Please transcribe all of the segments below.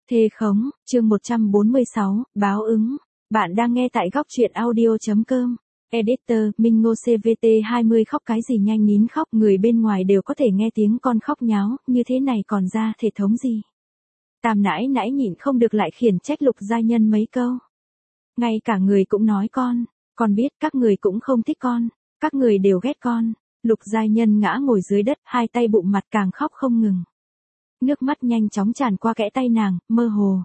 Thề khống, chương 146, báo ứng. Bạn đang nghe tại góc truyện audio.com. Editor, Minh Ngô CVT20 khóc cái gì nhanh nín khóc, người bên ngoài đều có thể nghe tiếng con khóc nháo, như thế này còn ra thể thống gì. Tam nãi nãi nhịn không được lại khiển trách Lục Giai Nhân mấy câu. Ngay cả người cũng nói con biết các người cũng không thích con, các người đều ghét con. Lục Giai Nhân ngã ngồi dưới đất, hai tay bụng mặt càng khóc không ngừng. Nước mắt nhanh chóng tràn qua kẽ tay nàng, mơ hồ.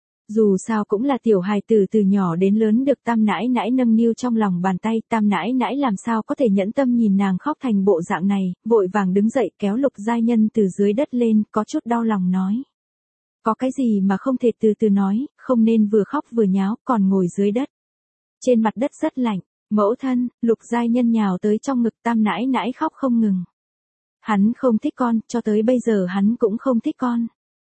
Dù sao cũng là tiểu hài tử từ nhỏ đến lớn được Tam nãi nãi nâng niu trong lòng bàn tay, Tam nãi nãi làm sao có thể nhẫn tâm nhìn nàng khóc thành bộ dạng này, vội vàng đứng dậy kéo Lục Giai Nhân từ dưới đất lên, có chút đau lòng nói. Có cái gì mà không thể từ từ nói, không nên vừa khóc vừa nháo, còn ngồi dưới đất. Trên mặt đất rất lạnh, mẫu thân, Lục Giai Nhân nhào tới trong ngực Tam nãi nãi khóc không ngừng. Hắn không thích con, cho tới bây giờ hắn cũng không thích con.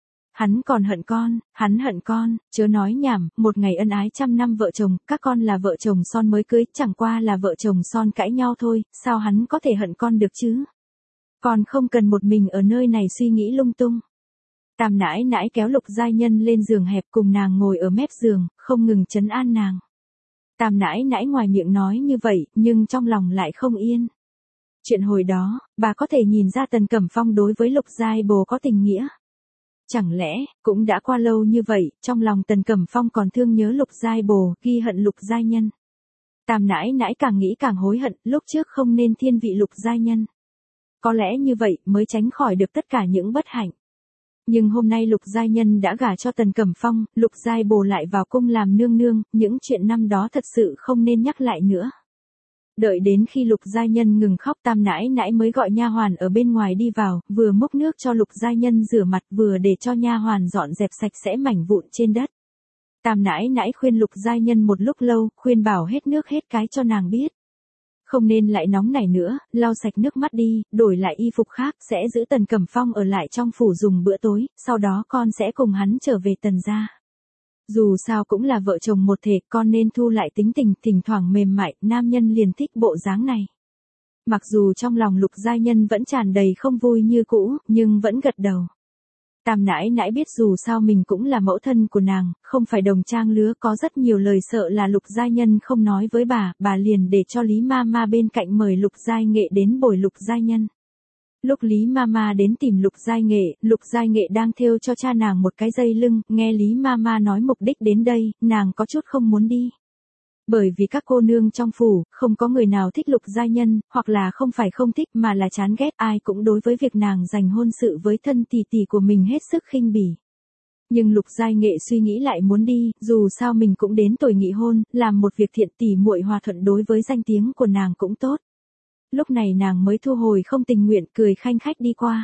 Hắn còn hận con, hắn hận con, chớ nói nhảm, một ngày ân ái trăm năm vợ chồng, các con là vợ chồng son mới cưới, chẳng qua là vợ chồng son cãi nhau thôi, sao hắn có thể hận con được chứ? Con không cần một mình ở nơi này suy nghĩ lung tung. Tam nãi nãi kéo Lục Giai Nhân lên giường hẹp cùng nàng ngồi ở mép giường, không ngừng trấn an nàng. Tam nãi nãi ngoài miệng nói như vậy, nhưng trong lòng lại không yên. Chuyện hồi đó, bà có thể nhìn ra Tần Cẩm Phong đối với Lục Giai Bồ có tình nghĩa. Chẳng lẽ, cũng đã qua lâu như vậy, trong lòng Tần Cẩm Phong còn thương nhớ Lục Giai Bồ, ghi hận Lục Giai Nhân. Tam nãi nãi càng nghĩ càng hối hận, lúc trước không nên thiên vị Lục Giai Nhân. Có lẽ như vậy mới tránh khỏi được tất cả những bất hạnh. Nhưng hôm nay Lục Giai Nhân đã gả cho Tần Cẩm Phong, Lục Giai Bồ lại vào cung làm nương nương, những chuyện năm đó thật sự không nên nhắc lại nữa. Đợi đến khi Lục Giai Nhân ngừng khóc, Tam nãi nãi mới gọi nha hoàn ở bên ngoài đi vào, vừa múc nước cho Lục Giai Nhân rửa mặt, vừa để cho nha hoàn dọn dẹp sạch sẽ mảnh vụn trên đất. Tam nãi nãi khuyên Lục Giai Nhân một lúc lâu, khuyên bảo hết nước hết cái cho nàng biết. Không nên lại nóng nảy nữa, lau sạch nước mắt đi, đổi lại y phục khác, sẽ giữ Tần Cẩm Phong ở lại trong phủ dùng bữa tối, sau đó con sẽ cùng hắn trở về Tần gia. Dù sao cũng là vợ chồng một thể, con nên thu lại tính tình, thỉnh thoảng mềm mại, nam nhân liền thích bộ dáng này. Mặc dù trong lòng Lục Giai Nhân vẫn tràn đầy không vui như cũ, nhưng vẫn gật đầu. Tam nãi nãi biết dù sao mình cũng là mẫu thân của nàng, không phải đồng trang lứa, có rất nhiều lời sợ là Lục Giai Nhân không nói với bà liền để cho Lý Mama bên cạnh mời Lục Giai Nghệ đến bồi Lục Giai Nhân. Lúc Lý Mama đến tìm Lục Giai Nghệ đang thêu cho cha nàng một cái dây lưng, nghe Lý Mama nói mục đích đến đây, nàng có chút không muốn đi. Bởi vì các cô nương trong phủ, không có người nào thích Lục Giai Nhân, hoặc là không phải không thích mà là chán ghét, ai cũng đối với việc nàng giành hôn sự với thân tỷ tỷ của mình hết sức khinh bỉ. Nhưng Lục Giai Nghệ suy nghĩ lại muốn đi, dù sao mình cũng đến tuổi nghị hôn, làm một việc thiện, tỷ muội hòa thuận đối với danh tiếng của nàng cũng tốt. Lúc này nàng mới thu hồi không tình nguyện, cười khanh khách đi qua.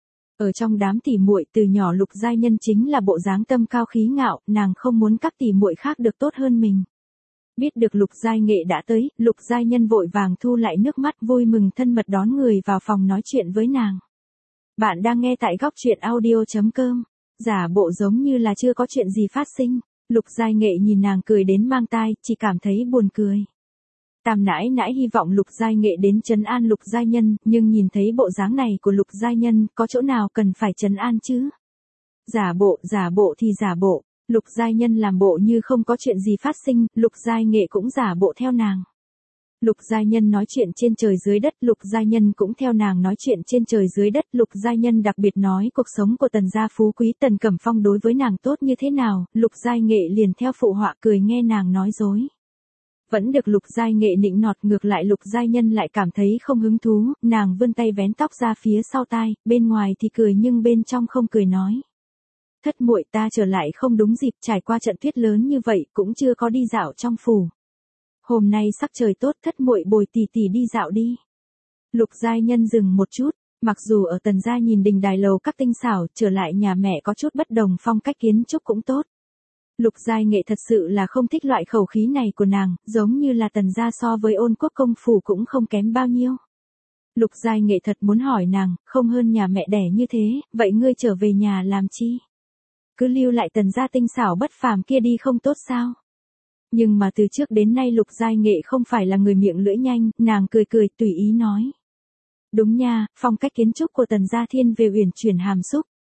Ở trong đám tỷ muội từ nhỏ Lục Giai Nhân chính là bộ dáng tâm cao khí ngạo, nàng không muốn các tỷ muội khác được tốt hơn mình. Biết được Lục Giai Nghệ đã tới, Lục Giai Nhân vội vàng thu lại nước mắt, vui mừng thân mật đón người vào phòng nói chuyện với nàng. Bạn đang nghe tại góc truyện audio.com. Giả bộ giống như là chưa có chuyện gì phát sinh. Lục Giai Nghệ nhìn nàng cười đến mang tai, chỉ cảm thấy buồn cười. Tam nãi nãi hy vọng Lục Giai Nghệ đến trấn an Lục Giai Nhân, nhưng nhìn thấy bộ dáng này của Lục Giai Nhân, có chỗ nào cần phải trấn an chứ? Giả bộ thì giả bộ. Lục Giai Nhân làm bộ như không có chuyện gì phát sinh, Lục Giai Nghệ cũng giả bộ theo nàng. Lục Giai Nhân nói chuyện trên trời dưới đất, Lục Giai Nhân cũng theo nàng nói chuyện trên trời dưới đất, Lục Giai Nhân đặc biệt nói cuộc sống của Tần gia phú quý, Tần Cẩm Phong đối với nàng tốt như thế nào, Lục Giai Nghệ liền theo phụ họa cười nghe nàng nói dối. Vẫn được Lục Giai Nghệ nịnh nọt, ngược lại Lục Giai Nhân lại cảm thấy không hứng thú, nàng vươn tay vén tóc ra phía sau tai, bên ngoài thì cười nhưng bên trong không cười nói. Thất muội, ta trở lại không đúng dịp, trải qua trận tuyết lớn như vậy cũng chưa có đi dạo trong phủ. Hôm nay sắc trời tốt, thất muội bồi tỷ tỷ đi dạo đi. Lục Giai Nhân dừng một chút, mặc dù ở Tần gia nhìn đình đài lầu các tinh xảo, trở lại nhà mẹ có chút bất đồng phong cách kiến trúc cũng tốt. Lục Giai Nghệ thật sự là không thích loại khẩu khí này của nàng, giống như là Tần gia so với Ôn Quốc công phủ cũng không kém bao nhiêu. Lục Giai Nghệ thật muốn hỏi nàng, không hơn nhà mẹ đẻ như thế, vậy ngươi trở về nhà làm chi? Cứ lưu lại Tần gia tinh xảo bất phàm kia đi không tốt sao? Nhưng mà từ trước đến nay Lục Giai Nghệ không phải là người miệng lưỡi nhanh, nàng cười cười tùy ý nói. Đúng nha, phong cách kiến trúc của Tần gia thiên về uyển chuyển hàm xúc.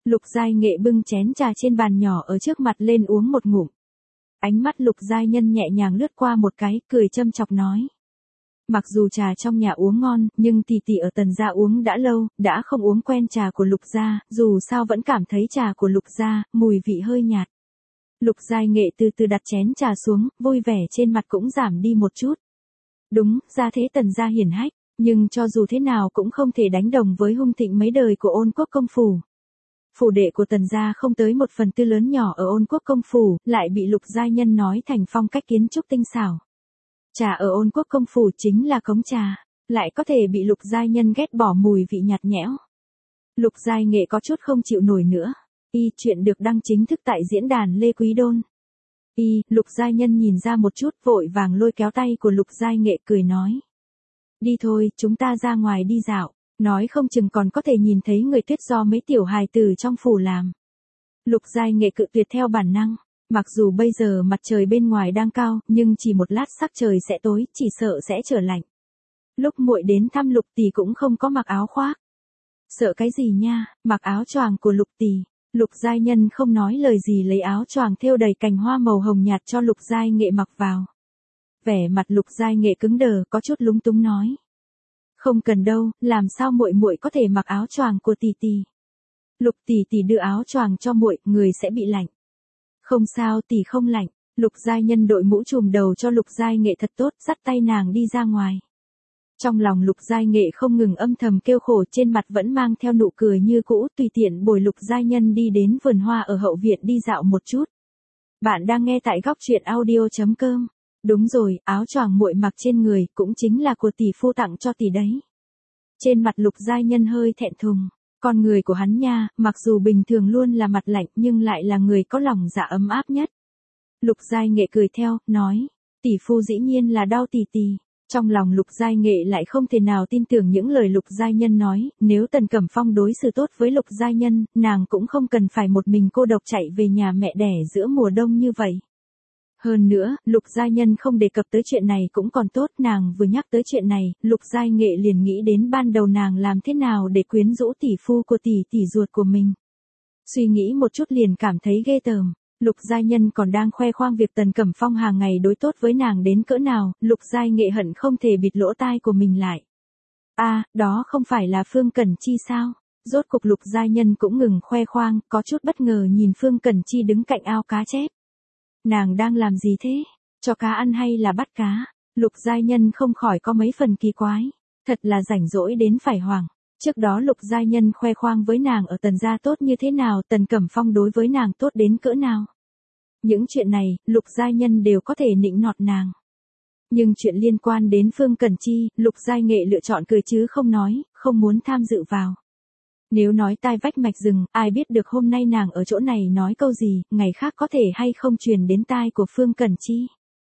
Lục Giai Nghệ bưng chén trà trên bàn nhỏ ở trước mặt lên uống một ngụm. Ánh mắt Lục Giai Nhân nhẹ nhàng lướt qua một cái, cười châm chọc nói. Mặc dù trà trong nhà uống ngon, nhưng tỷ tỷ ở Tần gia uống đã lâu, đã không uống quen trà của Lục gia, dù sao vẫn cảm thấy trà của Lục gia, mùi vị hơi nhạt. Lục Giai Nghệ từ từ đặt chén trà xuống, vui vẻ trên mặt cũng giảm đi một chút. Đúng, gia thế Tần gia hiển hách, nhưng cho dù thế nào cũng không thể đánh đồng với hung thịnh mấy đời của Ôn Quốc công phủ. Phủ đệ của Tần gia không tới 1/4 lớn nhỏ ở Ôn Quốc công phủ, lại bị Lục Giai Nhân nói thành phong cách kiến trúc tinh xảo. Trà ở Ôn Quốc công phủ chính là cống trà, lại có thể bị Lục Giai Nhân ghét bỏ mùi vị nhạt nhẽo. Lục Giai Nghệ có chút không chịu nổi nữa. Chuyện được đăng chính thức tại diễn đàn Lê Quý Đôn. Lục Giai Nhân nhìn ra một chút, vội vàng lôi kéo tay của Lục Giai Nghệ cười nói. Đi thôi, chúng ta ra ngoài đi dạo, nói không chừng còn có thể nhìn thấy người tuyết do mấy tiểu hài tử trong phủ làm. Lục Giai Nghệ cự tuyệt theo bản năng, mặc dù bây giờ mặt trời bên ngoài đang cao, nhưng chỉ một lát sắc trời sẽ tối, chỉ sợ sẽ trở lạnh. Lúc muội đến thăm Lục tỷ cũng không có mặc áo khoác. Sợ cái gì nha, mặc áo choàng của Lục tỷ. Lục Giai Nhân không nói lời gì lấy áo choàng thêu đầy cành hoa màu hồng nhạt cho Lục Giai Nghệ mặc vào. Vẻ mặt Lục Giai Nghệ cứng đờ, có chút lúng túng nói. Không cần đâu, làm sao muội muội có thể mặc áo choàng của tỷ tỷ. Lục tỷ tỷ đưa áo choàng cho muội, người sẽ bị lạnh. Không sao, tỷ không lạnh. Lục Giai Nhân đội mũ trùm đầu cho Lục Giai Nghệ thật tốt, dắt tay nàng đi ra ngoài. Trong lòng Lục Giai Nghệ không ngừng âm thầm kêu khổ, trên mặt vẫn mang theo nụ cười như cũ, tùy tiện bồi Lục Giai Nhân đi đến vườn hoa ở hậu viện đi dạo một chút. Bạn đang nghe tại góc truyện audio.com. Đúng rồi, áo choàng muội mặc trên người cũng chính là của tỷ phu tặng cho tỷ đấy. Trên mặt Lục Giai Nhân hơi thẹn thùng. Con người của hắn nha, mặc dù bình thường luôn là mặt lạnh nhưng lại là người có lòng dạ ấm áp nhất. Lục Giai Nghệ cười theo, nói. Tỷ phu dĩ nhiên là đau tỷ tỷ. Trong lòng Lục Giai Nghệ lại không thể nào tin tưởng những lời Lục Giai Nhân nói, nếu Tần Cẩm Phong đối xử tốt với Lục Giai Nhân, nàng cũng không cần phải một mình cô độc chạy về nhà mẹ đẻ giữa mùa đông như vậy. Hơn nữa, Lục Giai Nhân không đề cập tới chuyện này cũng còn tốt, nàng vừa nhắc tới chuyện này, Lục Giai Nghệ liền nghĩ đến ban đầu nàng làm thế nào để quyến rũ tỷ phu của tỷ ruột của mình. Suy nghĩ một chút liền cảm thấy ghê tởm. Lục Giai Nhân còn đang khoe khoang việc Tần Cẩm Phong hàng ngày đối tốt với nàng đến cỡ nào, Lục Giai Nghệ hận không thể bịt lỗ tai của mình lại. Đó không phải là Phương Cẩn Chi sao? Rốt cục Lục Giai Nhân cũng ngừng khoe khoang, có chút bất ngờ nhìn Phương Cẩn Chi đứng cạnh ao cá chép. Nàng đang làm gì thế? Cho cá ăn hay là bắt cá? Lục Giai Nhân không khỏi có mấy phần kỳ quái. Thật là rảnh rỗi đến phải hoảng. Trước đó Lục Giai Nhân khoe khoang với nàng ở Tần gia tốt như thế nào, Tần Cẩm Phong đối với nàng tốt đến cỡ nào. Những chuyện này, Lục Giai Nhân đều có thể nịnh nọt nàng. Nhưng chuyện liên quan đến Phương Cẩn Chi, Lục Giai Nghệ lựa chọn cười chứ không nói, không muốn tham dự vào. Nếu nói tai vách mạch rừng, ai biết được hôm nay nàng ở chỗ này nói câu gì, ngày khác có thể hay không truyền đến tai của Phương Cẩn Chi.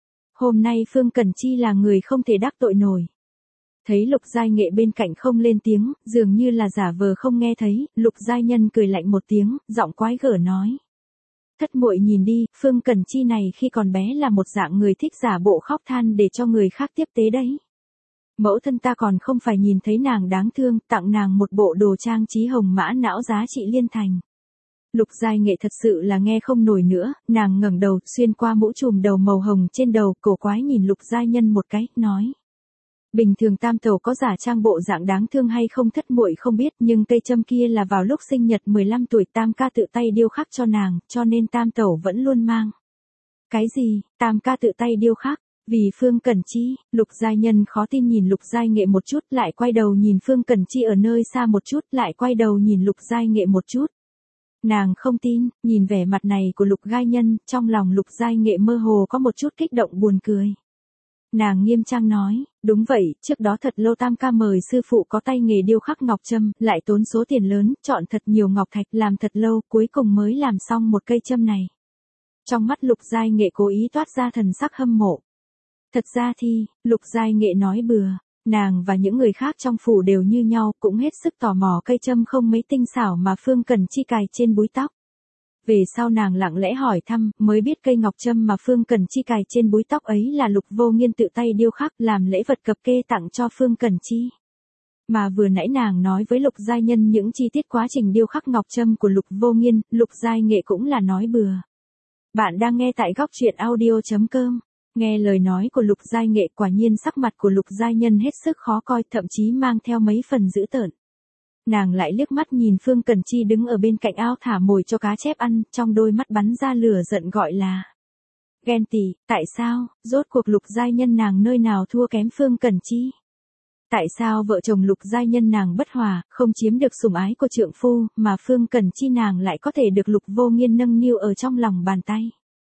Hôm nay Phương Cẩn Chi là người không thể đắc tội nổi. Thấy Lục Giai Nghệ bên cạnh không lên tiếng, dường như là giả vờ không nghe thấy, Lục Giai Nhân cười lạnh một tiếng, giọng quái gở nói. Thất muội nhìn đi, Phương Cẩn Chi này khi còn bé là một dạng người thích giả bộ khóc than để cho người khác tiếp tế đấy. Mẫu thân ta còn không phải nhìn thấy nàng đáng thương, tặng nàng một bộ đồ trang trí hồng mã não giá trị liên thành. Lục Giai Nghệ thật sự là nghe không nổi nữa, nàng ngẩng đầu, xuyên qua mũ trùm đầu màu hồng trên đầu, cổ quái nhìn Lục Giai Nhân một cái, nói. Bình thường tam tẩu có giả trang bộ dạng đáng thương hay không thất muội không biết, nhưng cây châm kia là vào lúc sinh nhật 15 tuổi tam ca tự tay điêu khắc cho nàng, cho nên tam tẩu vẫn luôn mang. Cái gì, tam ca tự tay điêu khắc? Vì Phương Cẩn Chi, Lục Giai Nhân khó tin nhìn Lục Giai Nghệ một chút, lại quay đầu nhìn Phương Cẩn Chi ở nơi xa một chút, lại quay đầu nhìn Lục Giai Nghệ một chút. Nàng không tin, nhìn vẻ mặt này của Lục Giai Nhân, trong lòng Lục Giai Nghệ mơ hồ có một chút kích động buồn cười. Nàng nghiêm trang nói, đúng vậy, trước đó thật lâu tam ca mời sư phụ có tay nghề điêu khắc ngọc châm, lại tốn số tiền lớn, chọn thật nhiều ngọc thạch, làm thật lâu, cuối cùng mới làm xong một cây châm này. Trong mắt Lục Giai Nghệ cố ý toát ra thần sắc hâm mộ. Thật ra thì, Lục Giai Nghệ nói bừa, nàng và những người khác trong phủ đều như nhau, cũng hết sức tò mò cây châm không mấy tinh xảo mà Phương Cẩn Chi cài trên búi tóc. Về sau nàng lặng lẽ hỏi thăm, mới biết cây ngọc châm mà Phương Cẩn Chi cài trên búi tóc ấy là Lục Vô Nghiên tự tay điêu khắc làm lễ vật cập kê tặng cho Phương Cẩn Chi. Mà vừa nãy nàng nói với Lục Giai Nhân những chi tiết quá trình điêu khắc ngọc trâm của Lục Vô Nghiên, Lục Giai Nghệ cũng là nói bừa. Bạn đang nghe tại góc truyện audio.com. Nghe lời nói của Lục Giai Nghệ, quả nhiên sắc mặt của Lục Giai Nhân hết sức khó coi, thậm chí mang theo mấy phần dữ tợn. Nàng lại liếc mắt nhìn Phương Cẩn Chi đứng ở bên cạnh ao thả mồi cho cá chép ăn, trong đôi mắt bắn ra lửa giận gọi là ghen tị. Tại sao, rốt cuộc Lục Giai Nhân nàng nơi nào thua kém Phương Cẩn Chi? Tại sao vợ chồng Lục Giai Nhân nàng bất hòa, không chiếm được sủng ái của trượng phu, mà Phương Cẩn Chi nàng lại có thể được Lục Vô Nghiên nâng niu ở trong lòng bàn tay?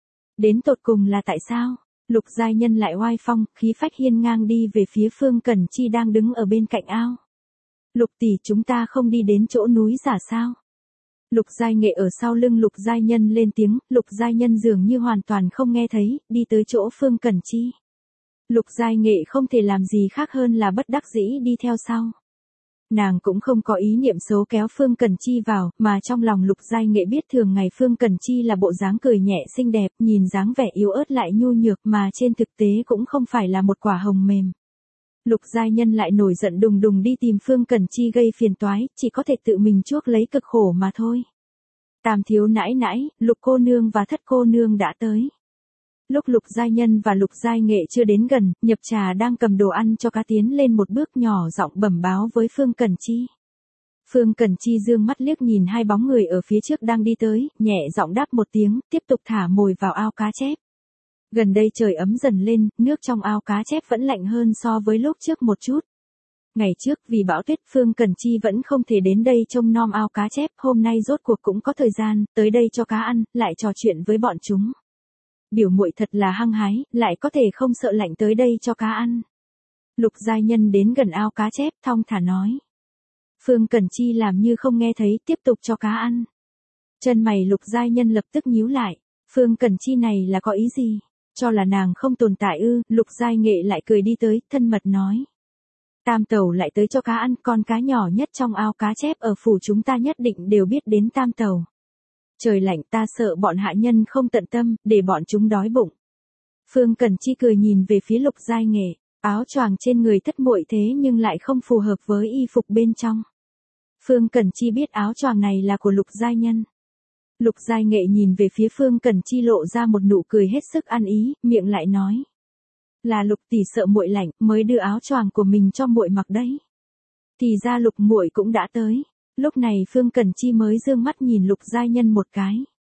Đến tột cùng là tại sao? Lục Giai Nhân lại oai phong, khí phách hiên ngang đi về phía Phương Cẩn Chi đang đứng ở bên cạnh ao. Lục tỷ, chúng ta không đi đến chỗ núi giả sao? Lục Giai Nghệ ở sau lưng Lục Giai Nhân lên tiếng, Lục Giai Nhân dường như hoàn toàn không nghe thấy, đi tới chỗ Phương Cẩn Chi. Lục Giai Nghệ không thể làm gì khác hơn là bất đắc dĩ đi theo sau. Nàng cũng không có ý niệm xấu kéo Phương Cẩn Chi vào, mà trong lòng Lục Giai Nghệ biết thường ngày Phương Cẩn Chi là bộ dáng cười nhẹ xinh đẹp, nhìn dáng vẻ yếu ớt lại nhu nhược, mà trên thực tế cũng không phải là một quả hồng mềm. Lục Giai Nhân lại nổi giận đùng đùng đi tìm Phương Cẩn Chi gây phiền toái, chỉ có thể tự mình chuốc lấy cực khổ mà thôi. Tam thiếu nãi nãi, Lục cô nương và Thất cô nương đã tới. Lúc Lục Giai Nhân và Lục Giai Nghệ chưa đến gần, Nhập Trà đang cầm đồ ăn cho cá tiến lên một bước nhỏ giọng bẩm báo với Phương Cẩn Chi. Phương Cẩn Chi dương mắt liếc nhìn hai bóng người ở phía trước đang đi tới, nhẹ giọng đáp một tiếng, tiếp tục thả mồi vào ao cá chép. Gần đây trời ấm dần lên, nước trong ao cá chép vẫn lạnh hơn so với lúc trước một chút. Ngày trước vì bão tuyết Phương Cẩn Chi vẫn không thể đến đây trông nom ao cá chép, hôm nay rốt cuộc cũng có thời gian, tới đây cho cá ăn, lại trò chuyện với bọn chúng. Biểu muội thật là hăng hái, lại có thể không sợ lạnh tới đây cho cá ăn. Lục Giai Nhân đến gần ao cá chép, thong thả nói. Phương Cẩn Chi làm như không nghe thấy, tiếp tục cho cá ăn. Chân mày Lục Giai Nhân lập tức nhíu lại, Phương Cẩn Chi này là có ý gì? Cho là nàng không tồn tại ư? Lục Giai Nghệ lại cười đi tới, thân mật nói. Tam tẩu lại tới cho cá ăn, con cá nhỏ nhất trong ao cá chép ở phủ chúng ta nhất định đều biết đến tam tẩu. Trời lạnh ta sợ bọn hạ nhân không tận tâm, để bọn chúng đói bụng. Phương Cẩn Chi cười nhìn về phía Lục Giai Nghệ, áo choàng trên người thất muội thế nhưng lại không phù hợp với y phục bên trong. Phương Cẩn Chi biết áo choàng này là của Lục Giai Nhân. Lục Giai Nghệ nhìn về phía Phương Cẩn Chi lộ ra một nụ cười hết sức ăn ý, miệng lại nói. Là Lục tỷ sợ muội lạnh, mới đưa áo choàng của mình cho muội mặc đấy. Thì ra Lục muội cũng đã tới. Lúc này Phương Cẩn Chi mới dương mắt nhìn Lục Giai Nhân một cái.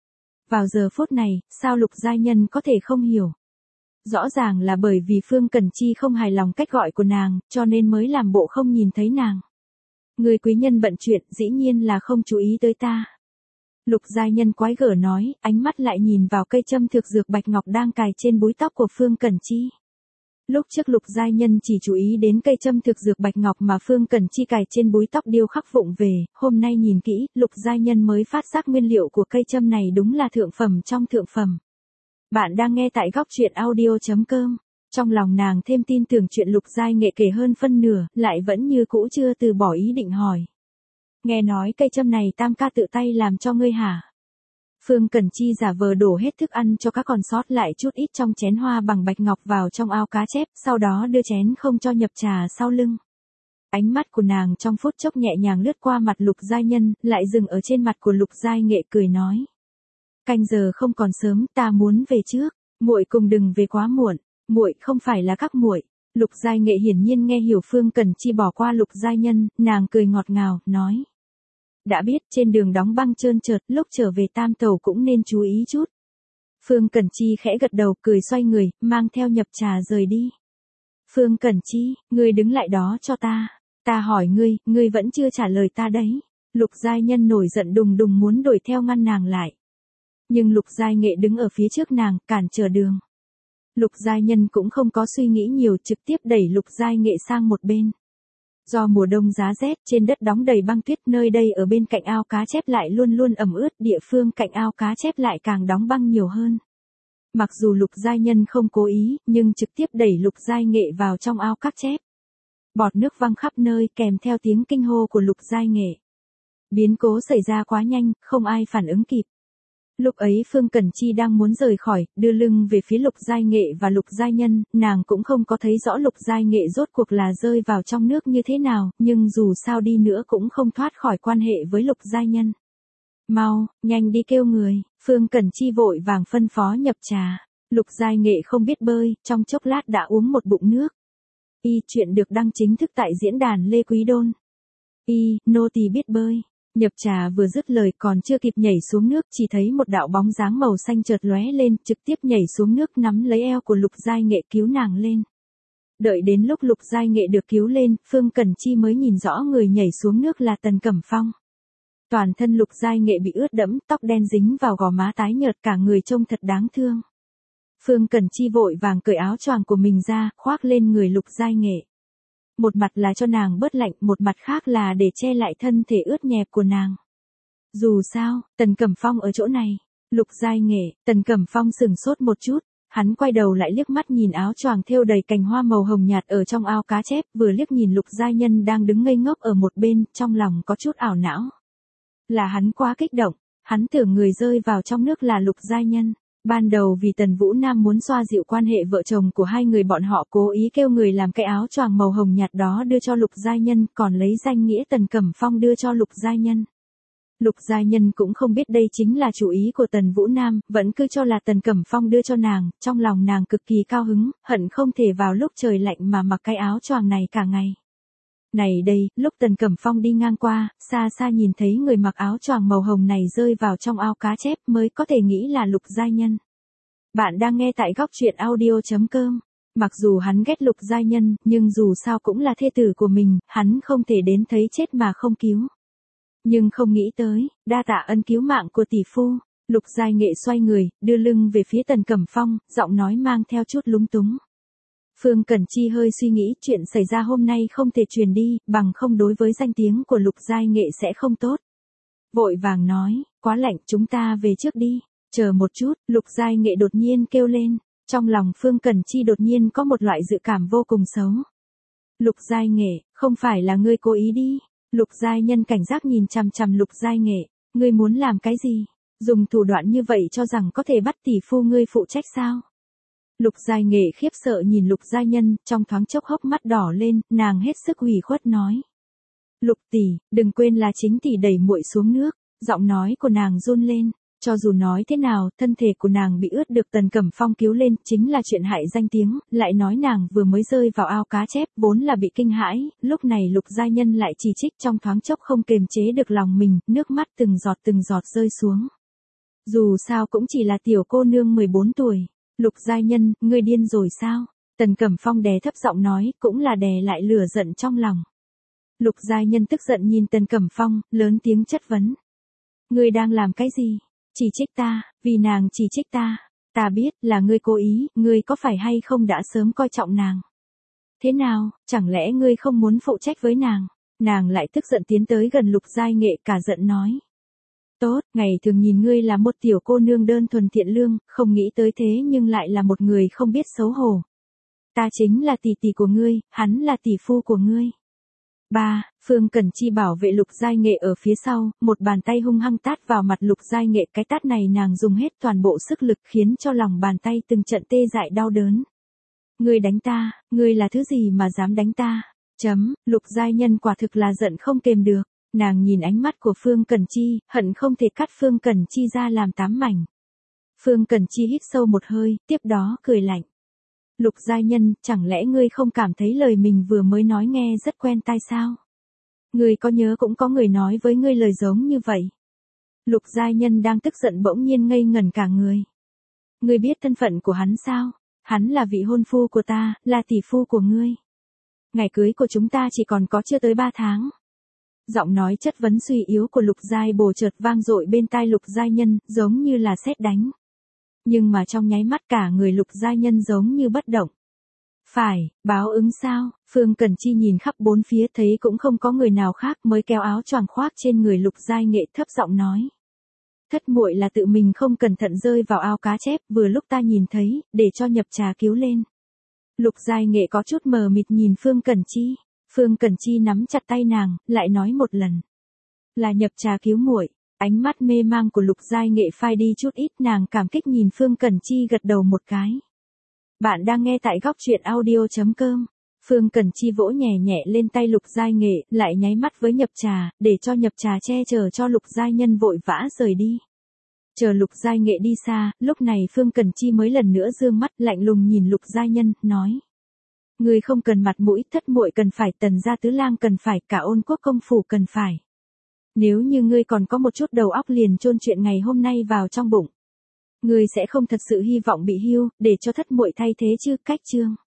Vào giờ phút này, sao Lục Giai Nhân có thể không hiểu? Rõ ràng là bởi vì Phương Cẩn Chi không hài lòng cách gọi của nàng, cho nên mới làm bộ không nhìn thấy nàng. Người quý nhân bận chuyện, dĩ nhiên là không chú ý tới ta. Lục Giai Nhân quái gở nói, ánh mắt lại nhìn vào cây châm thực dược bạch ngọc đang cài trên búi tóc của Phương Cẩn Chi. Lúc trước Lục Giai Nhân chỉ chú ý đến cây châm thực dược bạch ngọc mà Phương Cẩn Chi cài trên búi tóc điêu khắc vụng về, hôm nay nhìn kỹ, Lục Giai Nhân mới phát giác nguyên liệu của cây châm này đúng là thượng phẩm trong thượng phẩm. Bạn đang nghe tại góc truyện audio.com. Trong lòng nàng thêm tin tưởng chuyện Lục Giai Nghệ kể hơn phân nửa, lại vẫn như cũ chưa từ bỏ ý định hỏi. Nghe nói cây châm này tam ca tự tay làm cho ngươi hả? Phương Cẩn Chi giả vờ đổ hết thức ăn cho các con sót lại chút ít trong chén hoa bằng bạch ngọc vào trong ao cá chép, sau đó đưa chén không cho Nhập Trà sau lưng. Ánh mắt của nàng trong phút chốc nhẹ nhàng lướt qua mặt Lục Giai Nhân, lại dừng ở trên mặt của Lục Giai Nghệ cười nói. Canh giờ không còn sớm, ta muốn về trước, muội cùng đừng về quá muộn, muội không phải là các muội. Lục Giai Nghệ hiển nhiên nghe hiểu Phương Cẩn Chi bỏ qua Lục Giai Nhân, nàng cười ngọt ngào, nói. Đã biết trên đường đóng băng trơn trượt, lúc trở về tam tẩu cũng nên chú ý chút. Phương Cẩn Chi khẽ gật đầu, cười xoay người, mang theo Nhập Trà rời đi. Phương Cẩn Chi, ngươi đứng lại đó cho ta. Ta hỏi ngươi vẫn chưa trả lời ta đấy. Lục Giai Nhân nổi giận đùng đùng muốn đuổi theo ngăn nàng lại. Nhưng Lục Giai Nghệ đứng ở phía trước nàng, cản trở đường. Lục Giai Nhân cũng không có suy nghĩ nhiều, trực tiếp đẩy Lục Giai Nghệ sang một bên. Do mùa đông giá rét, trên đất đóng đầy băng tuyết, nơi đây ở bên cạnh ao cá chép lại luôn luôn ẩm ướt, địa phương cạnh ao cá chép lại càng đóng băng nhiều hơn. Mặc dù Lục Giai Nhân không cố ý, nhưng trực tiếp đẩy Lục Giai Nghệ vào trong ao cá chép. Bọt nước văng khắp nơi kèm theo tiếng kinh hô của Lục Giai Nghệ. Biến cố xảy ra quá nhanh, không ai phản ứng kịp. Lúc ấy Phương Cẩn Chi đang muốn rời khỏi, đưa lưng về phía Lục Giai Nghệ và Lục Giai Nhân, nàng cũng không có thấy rõ Lục Giai Nghệ rốt cuộc là rơi vào trong nước như thế nào, nhưng dù sao đi nữa cũng không thoát khỏi quan hệ với Lục Giai Nhân. Mau, nhanh đi kêu người, Phương Cẩn Chi vội vàng phân phó nhập trà. Lục Giai Nghệ không biết bơi, trong chốc lát đã uống một bụng nước. Chuyện được đăng chính thức tại diễn đàn Lê Quý Đôn. Nô tỳ biết bơi. Nhập trà vừa dứt lời còn chưa kịp nhảy xuống nước, chỉ thấy một đạo bóng dáng màu xanh chợt lóe lên, trực tiếp nhảy xuống nước nắm lấy eo của Lục Giai Nghệ cứu nàng lên. Đợi đến lúc Lục Giai Nghệ được cứu lên, Phương Cẩn Chi mới nhìn rõ người nhảy xuống nước là Tần Cẩm Phong. Toàn thân Lục Giai Nghệ bị ướt đẫm, tóc đen dính vào gò má tái nhợt, cả người trông thật đáng thương. Phương Cẩn Chi vội vàng cởi áo choàng của mình ra, khoác lên người Lục Giai Nghệ. Một mặt là cho nàng bớt lạnh, một mặt khác là để che lại thân thể ướt nhẹp của nàng. Dù sao, Tần Cẩm Phong ở chỗ này. Lục Giai Nghệ, Tần Cẩm Phong sừng sốt một chút, hắn quay đầu lại liếc mắt nhìn áo choàng thêu đầy cành hoa màu hồng nhạt ở trong ao cá chép, vừa liếc nhìn Lục Giai Nhân đang đứng ngây ngốc ở một bên, trong lòng có chút ảo não. Là hắn quá kích động, hắn tưởng người rơi vào trong nước là Lục Giai Nhân. Ban đầu vì Tần Vũ Nam muốn xoa dịu quan hệ vợ chồng của hai người, bọn họ cố ý kêu người làm cái áo choàng màu hồng nhạt đó đưa cho Lục Giai Nhân, còn lấy danh nghĩa Tần Cẩm Phong đưa cho Lục Giai Nhân. Lục Giai Nhân cũng không biết đây chính là chủ ý của Tần Vũ Nam, vẫn cứ cho là Tần Cẩm Phong đưa cho nàng, trong lòng nàng cực kỳ cao hứng, hận không thể vào lúc trời lạnh mà mặc cái áo choàng này cả ngày. Này đây, lúc Tần Cẩm Phong đi ngang qua, xa xa nhìn thấy người mặc áo choàng màu hồng này rơi vào trong ao cá chép mới có thể nghĩ là Lục Giai Nhân. Bạn đang nghe tại góc truyện audio.com. Mặc dù hắn ghét Lục Giai Nhân, nhưng dù sao cũng là thê tử của mình, hắn không thể đến thấy chết mà không cứu. Nhưng không nghĩ tới, đa tạ ân cứu mạng của tỷ phu. Lục Giai Nghệ xoay người, đưa lưng về phía Tần Cẩm Phong, giọng nói mang theo chút lúng túng. Phương Cẩn Chi hơi suy nghĩ, chuyện xảy ra hôm nay không thể truyền đi, bằng không đối với danh tiếng của Lục Giai Nghệ sẽ không tốt. Vội vàng nói, quá lạnh, chúng ta về trước đi. Chờ một chút, Lục Giai Nghệ đột nhiên kêu lên, trong lòng Phương Cẩn Chi đột nhiên có một loại dự cảm vô cùng xấu. Lục Giai Nghệ, không phải là ngươi cố ý đi. Lục Giai Nhân cảnh giác nhìn chằm chằm Lục Giai Nghệ, ngươi muốn làm cái gì? Dùng thủ đoạn như vậy cho rằng có thể bắt tỷ phu ngươi phụ trách sao? Lục Giai Nghệ khiếp sợ nhìn Lục Giai Nhân, trong thoáng chốc hốc mắt đỏ lên, nàng hết sức ủy khuất nói. Lục tỷ, đừng quên là chính tỷ đẩy muội xuống nước, giọng nói của nàng run lên. Cho dù nói thế nào, thân thể của nàng bị ướt được Tần Cẩm Phong cứu lên, chính là chuyện hại danh tiếng, lại nói nàng vừa mới rơi vào ao cá chép, vốn là bị kinh hãi, lúc này Lục Giai Nhân lại chỉ trích, trong thoáng chốc không kềm chế được lòng mình, nước mắt từng giọt rơi xuống. Dù sao cũng chỉ là tiểu cô nương 14 tuổi. Lục Giai Nhân, ngươi điên rồi sao? Tần Cẩm Phong đè thấp giọng nói, cũng là đè lại lửa giận trong lòng. Lục Giai Nhân tức giận nhìn Tần Cẩm Phong, lớn tiếng chất vấn. Ngươi đang làm cái gì? Chỉ trích ta, vì nàng chỉ trích ta. Ta biết, là ngươi cố ý, ngươi có phải hay không đã sớm coi trọng nàng? Thế nào, chẳng lẽ ngươi không muốn phụ trách với nàng? Nàng lại tức giận tiến tới gần Lục Giai Nghệ, cả giận nói. Tốt, ngày thường nhìn ngươi là một tiểu cô nương đơn thuần thiện lương, không nghĩ tới thế nhưng lại là một người không biết xấu hổ. Ta chính là tỷ tỷ của ngươi, hắn là tỷ phu của ngươi. Phương Cẩn Chi bảo vệ Lục Giai Nghệ ở phía sau, một bàn tay hung hăng tát vào mặt Lục Giai Nghệ, cái tát này nàng dùng hết toàn bộ sức lực khiến cho lòng bàn tay từng trận tê dại đau đớn. Ngươi đánh ta, ngươi là thứ gì mà dám đánh ta? Lục Giai Nhân quả thực là giận không kềm được, nàng nhìn ánh mắt của Phương Cẩn Chi, hận không thể cắt Phương Cẩn Chi ra làm 8 mảnh. Phương Cẩn Chi hít sâu một hơi, tiếp đó cười lạnh. Lục Giai Nhân, chẳng lẽ ngươi không cảm thấy lời mình vừa mới nói nghe rất quen tai sao? Ngươi có nhớ cũng có người nói với ngươi lời giống như vậy. Lục Giai Nhân đang tức giận bỗng nhiên ngây ngẩn cả người. Ngươi biết thân phận của hắn sao? Hắn là vị hôn phu của ta, là tỷ phu của ngươi. Ngày cưới của chúng ta chỉ còn có chưa tới 3 tháng. Giọng nói chất vấn suy yếu của Lục Giai Bồ chợt vang dội bên tai Lục Giai Nhân, giống như là sét đánh. Nhưng mà trong nháy mắt cả người Lục Giai Nhân giống như bất động. Phải, báo ứng sao? Phương Cẩn Chi nhìn khắp bốn phía thấy cũng không có người nào khác, mới kéo áo choàng khoác trên người Lục Giai Nghệ, thấp giọng nói. Thất muội là tự mình không cẩn thận rơi vào ao cá chép, vừa lúc ta nhìn thấy, để cho nhập trà cứu lên. Lục Giai Nghệ có chút mờ mịt nhìn Phương Cẩn Chi. Phương Cẩn Chi nắm chặt tay nàng, lại nói một lần. Là nhập trà cứu muội. Ánh mắt mê mang của Lục Giai Nghệ phai đi chút ít, nàng cảm kích nhìn Phương Cẩn Chi gật đầu một cái. Bạn đang nghe tại góc truyện audio.com. Phương Cẩn Chi vỗ nhẹ nhẹ lên tay Lục Giai Nghệ, lại nháy mắt với Nhập Trà, để cho Nhập Trà che chở cho Lục Giai Nhân vội vã rời đi. Chờ Lục Giai Nghệ đi xa, lúc này Phương Cẩn Chi mới lần nữa dương mắt lạnh lùng nhìn Lục Giai Nhân, nói. Ngươi không cần mặt mũi, thất muội cần phải, Tần gia tứ lang cần phải, cả Ôn Quốc công phủ cần phải. Nếu như ngươi còn có một chút đầu óc liền chôn chuyện ngày hôm nay vào trong bụng. Ngươi sẽ không thật sự hy vọng bị hưu, để cho thất muội thay thế chứ, cách chương.